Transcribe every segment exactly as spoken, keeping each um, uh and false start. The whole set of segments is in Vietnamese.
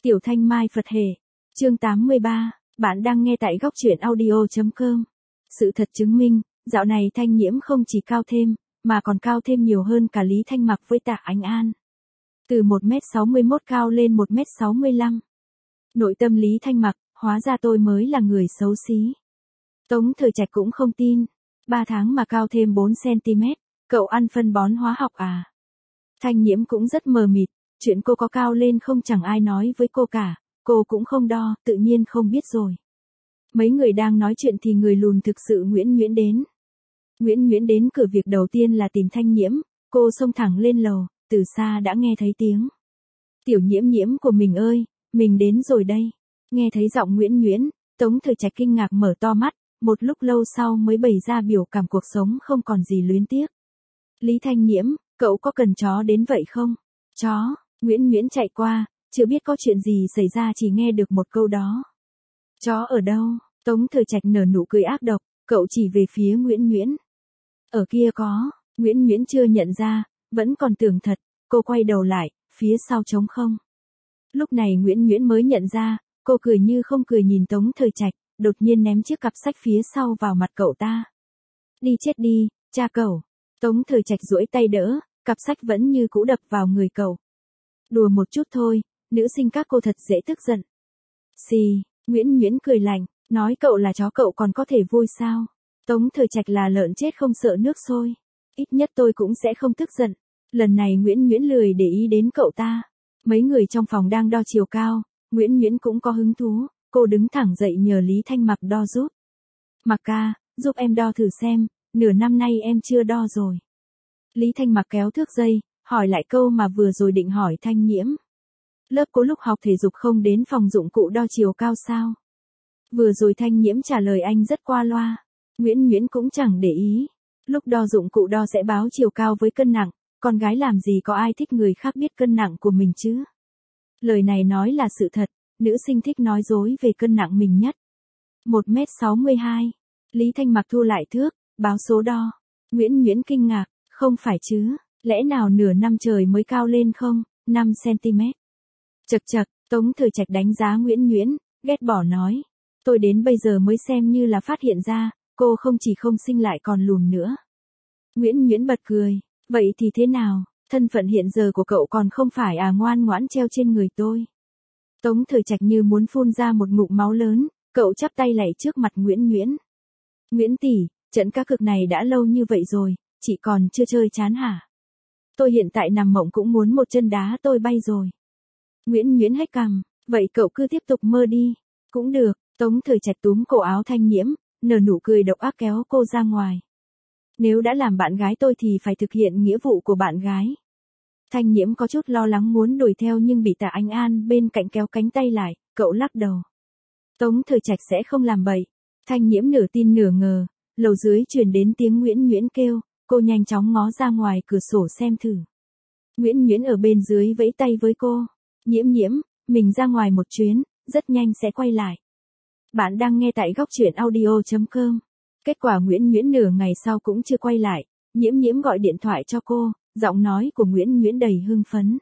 Tiểu Thanh Mai Phật Hệ. Chương tám mươi ba, bạn đang nghe tại góc truyện audio chấm com. Sự thật chứng minh, dạo này Thanh Nhiễm không chỉ cao thêm, mà còn cao thêm nhiều hơn cả Lý Thanh Mặc với Tạ Ánh An. Từ một mét sáu mươi mốt cao lên một mét sáu mươi lăm. Nội tâm Lý Thanh Mặc, hóa ra tôi mới là người xấu xí. Tống Thời Trạch cũng không tin. Ba tháng mà cao thêm bốn xăng-ti-mét, cậu ăn phân bón hóa học à? Thanh Nhiễm cũng rất mờ mịt, chuyện cô có cao lên không chẳng ai nói với cô cả, cô cũng không đo, tự nhiên không biết rồi. Mấy người đang nói chuyện thì người lùn thực sự Nguyễn Nguyễn đến. Nguyễn Nguyễn đến cửa việc đầu tiên là tìm Thanh Nhiễm, cô xông thẳng lên lầu, từ xa đã nghe thấy tiếng. Tiểu Nhiễm Nhiễm của mình ơi, mình đến rồi đây. Nghe thấy giọng Nguyễn Nguyễn, Tống Thời Trạch kinh ngạc mở to mắt, một lúc lâu sau mới bày ra biểu cảm cuộc sống không còn gì luyến tiếc. Lý Thanh Nhiễm, cậu có cần chó đến vậy không? Chó, Nguyễn Nguyễn chạy qua, chưa biết có chuyện gì xảy ra chỉ nghe được một câu đó. Chó ở đâu? Tống Thời Trạch nở nụ cười ác độc, cậu chỉ về phía Nguyễn Nguyễn. Ở kia có, Nguyễn Nguyễn chưa nhận ra, vẫn còn tưởng thật, cô quay đầu lại, phía sau trống không. Lúc này Nguyễn Nguyễn mới nhận ra, cô cười như không cười nhìn Tống Thời Trạch, đột nhiên ném chiếc cặp sách phía sau vào mặt cậu ta. Đi chết đi, cha cậu. Tống Thời Trạch duỗi tay đỡ, cặp sách vẫn như cũ đập vào người cậu. Đùa một chút thôi, nữ sinh các cô thật dễ tức giận. Xì, Nguyễn Nguyễn cười lạnh, nói cậu là chó cậu còn có thể vui sao? Tống Thời Trạch là lợn chết không sợ nước sôi. Ít nhất tôi cũng sẽ không tức giận. Lần này Nguyễn Nguyễn lười để ý đến cậu ta. Mấy người trong phòng đang đo chiều cao, Nguyễn Nguyễn cũng có hứng thú, cô đứng thẳng dậy nhờ Lý Thanh Mặc đo giúp. Mặc ca, giúp em đo thử xem, nửa năm nay em chưa đo rồi. Lý Thanh Mặc kéo thước dây, hỏi lại câu mà vừa rồi định hỏi Thanh Nhiễm. Lớp cô lúc học thể dục không đến phòng dụng cụ đo chiều cao sao? Vừa rồi Thanh Nhiễm trả lời anh rất qua loa. Nguyễn Nguyễn cũng chẳng để ý. Lúc đo dụng cụ đo sẽ báo chiều cao với cân nặng, con gái làm gì có ai thích người khác biết cân nặng của mình chứ? Lời này nói là sự thật, nữ sinh thích nói dối về cân nặng mình nhất. một mét sáu mươi hai. Lý Thanh Mặc thu lại thước, báo số đo. Nguyễn Nguyễn kinh ngạc, không phải chứ, lẽ nào nửa năm trời mới cao lên không, năm xăng-ti-mét. Chật chật, Tống Thời Trạch đánh giá Nguyễn Nguyễn, ghét bỏ nói. Tôi đến bây giờ mới xem như là phát hiện ra, cô không chỉ không xinh lại còn lùn nữa. Nguyễn Nguyễn bật cười, vậy thì thế nào, thân phận hiện giờ của cậu còn không phải à ngoan ngoãn treo trên người tôi. Tống Thời Trạch như muốn phun ra một ngụm máu lớn, cậu chắp tay lạy trước mặt Nguyễn Nguyễn. Nguyễn tỷ, trận cá cược này đã lâu như vậy rồi, chị còn chưa chơi chán hả? Tôi hiện tại nằm mộng cũng muốn một chân đá tôi bay rồi. Nguyễn Nguyễn hét cằm, vậy cậu cứ tiếp tục mơ đi. Cũng được, Tống Thời Trạch túm cổ áo Thanh Nhiễm, nở nụ cười độc ác kéo cô ra ngoài. Nếu đã làm bạn gái tôi thì phải thực hiện nghĩa vụ của bạn gái. Thanh Nhiễm có chút lo lắng muốn đuổi theo nhưng bị Tạ Ánh An bên cạnh kéo cánh tay lại, cậu lắc đầu. Tống Thời Trạch sẽ không làm bậy. Thanh Nhiễm nửa tin nửa ngờ, lầu dưới truyền đến tiếng Nguyễn Nguyễn kêu, cô nhanh chóng ngó ra ngoài cửa sổ xem thử. Nguyễn Nguyễn ở bên dưới vẫy tay với cô. Nhiễm Nhiễm, mình ra ngoài một chuyến, rất nhanh sẽ quay lại. Bạn đang nghe tại góc truyện audio chấm com. Kết quả Nguyễn Nguyễn nửa ngày sau cũng chưa quay lại, Nhiễm Nhiễm gọi điện thoại cho cô, giọng nói của Nguyễn Nguyễn đầy hưng phấn.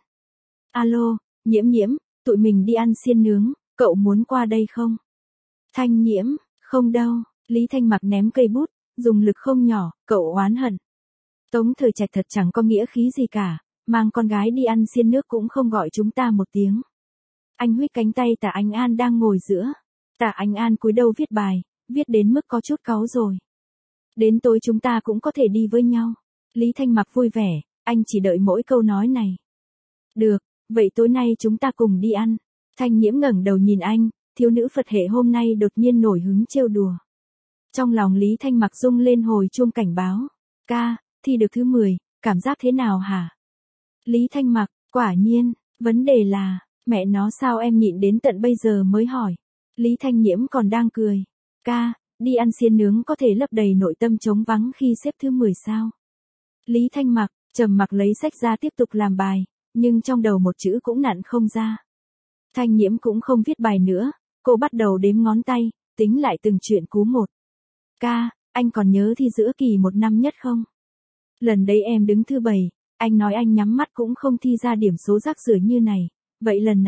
Alo, Nhiễm Nhiễm, tụi mình đi ăn xiên nướng, cậu muốn qua đây không? Thanh Nhiễm, không đâu, Lý Thanh Mặc ném cây bút, dùng lực không nhỏ, cậu oán hận. Tống Thời Trạch thật chẳng có nghĩa khí gì cả, mang con gái đi ăn xiên nước cũng không gọi chúng ta một tiếng. Anh huých cánh tay Tạ Ánh An đang ngồi giữa. Tạ Ánh An cúi đầu viết bài, viết đến mức có chút cáu rồi. Đến tối chúng ta cũng có thể đi với nhau. Lý Thanh Mặc vui vẻ, anh chỉ đợi mỗi câu nói này. Được, vậy tối nay chúng ta cùng đi ăn. Thanh Nhiễm ngẩng đầu nhìn anh, thiếu nữ Phật hệ hôm nay đột nhiên nổi hứng trêu đùa. Trong lòng Lý Thanh Mặc rung lên hồi chuông cảnh báo. Ca, thi được thứ mười, cảm giác thế nào hả? Lý Thanh Mặc, quả nhiên, vấn đề là, mẹ nó sao em nhịn đến tận bây giờ mới hỏi. Lý Thanh Nhiễm còn đang cười. Ca, đi ăn xiên nướng có thể lấp đầy nội tâm trống vắng khi xếp thứ mười sao? Lý Thanh Mặc, trầm mặc lấy sách ra tiếp tục làm bài, nhưng trong đầu một chữ cũng nặn không ra. Thanh Nhiễm cũng không viết bài nữa, cô bắt đầu đếm ngón tay, tính lại từng chuyện cú một. Ca, anh còn nhớ thi giữa kỳ một năm nhất không? Lần đấy em đứng thứ bảy, anh nói anh nhắm mắt cũng không thi ra điểm số rác rưởi như này, vậy lần này,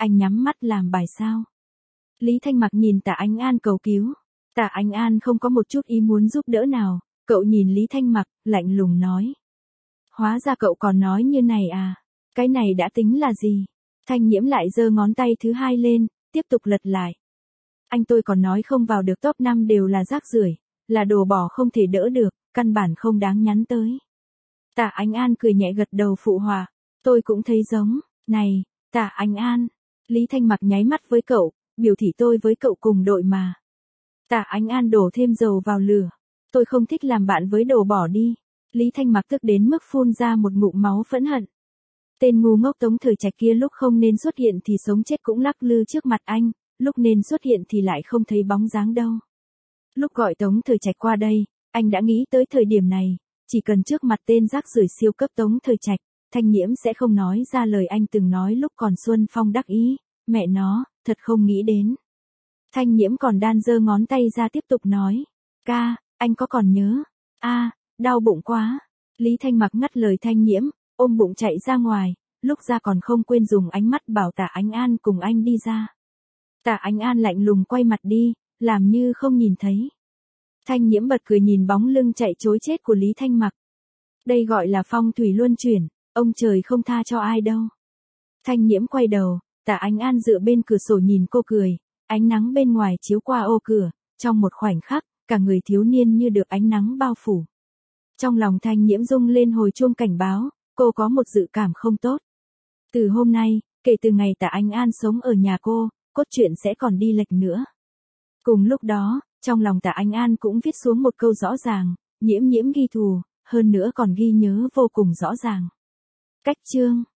anh nhắm mắt làm bài sao? Lý Thanh Mặc nhìn Tạ Ánh An cầu cứu. Tạ Ánh An không có một chút ý muốn giúp đỡ nào, cậu nhìn Lý Thanh Mặc, lạnh lùng nói. Hóa ra cậu còn nói như này à? Cái này đã tính là gì? Thanh Nhiễm lại giơ ngón tay thứ hai lên, tiếp tục lật lại. Anh tôi còn nói không vào được top năm đều là rác rưởi, là đồ bỏ không thể đỡ được, căn bản không đáng nhắn tới. Tạ Ánh An cười nhẹ gật đầu phụ họa, tôi cũng thấy giống, này, Tạ Ánh An. Lý Thanh Mặc nháy mắt với cậu, biểu thị tôi với cậu cùng đội mà. Tạ Ánh An đổ thêm dầu vào lửa, tôi không thích làm bạn với đồ bỏ đi. Lý Thanh Mặc tức đến mức phun ra một ngụm máu phẫn hận. Tên ngu ngốc Tống Thời Trạch kia lúc không nên xuất hiện thì sống chết cũng lắc lư trước mặt anh, lúc nên xuất hiện thì lại không thấy bóng dáng đâu. Lúc gọi Tống Thời Trạch qua đây, anh đã nghĩ tới thời điểm này, chỉ cần trước mặt tên rác rưởi siêu cấp Tống Thời Trạch, Thanh Nhiễm sẽ không nói ra lời anh từng nói lúc còn Xuân Phong đắc ý, mẹ nó, thật không nghĩ đến. Thanh Nhiễm còn đan giơ ngón tay ra tiếp tục nói, ca, anh có còn nhớ, a, đau bụng quá. Lý Thanh Mặc ngắt lời Thanh Nhiễm, ôm bụng chạy ra ngoài, lúc ra còn không quên dùng ánh mắt bảo Tạ Ánh An cùng anh đi ra. Tạ Ánh An lạnh lùng quay mặt đi, làm như không nhìn thấy. Thanh Nhiễm bật cười nhìn bóng lưng chạy trối chết của Lý Thanh Mặc. Đây gọi là phong thủy luân chuyển, ông trời không tha cho ai đâu. Thanh Nhiễm quay đầu, Tạ Ánh An dựa bên cửa sổ nhìn cô cười, ánh nắng bên ngoài chiếu qua ô cửa, trong một khoảnh khắc, cả người thiếu niên như được ánh nắng bao phủ. Trong lòng Thanh Nhiễm rung lên hồi chuông cảnh báo, cô có một dự cảm không tốt. Từ hôm nay, kể từ ngày Tạ Ánh An sống ở nhà cô, cốt truyện sẽ còn đi lệch nữa. Cùng lúc đó, trong lòng Tạ Ánh An cũng viết xuống một câu rõ ràng, Nhiễm Nhiễm ghi thù, hơn nữa còn ghi nhớ vô cùng rõ ràng. Cách chương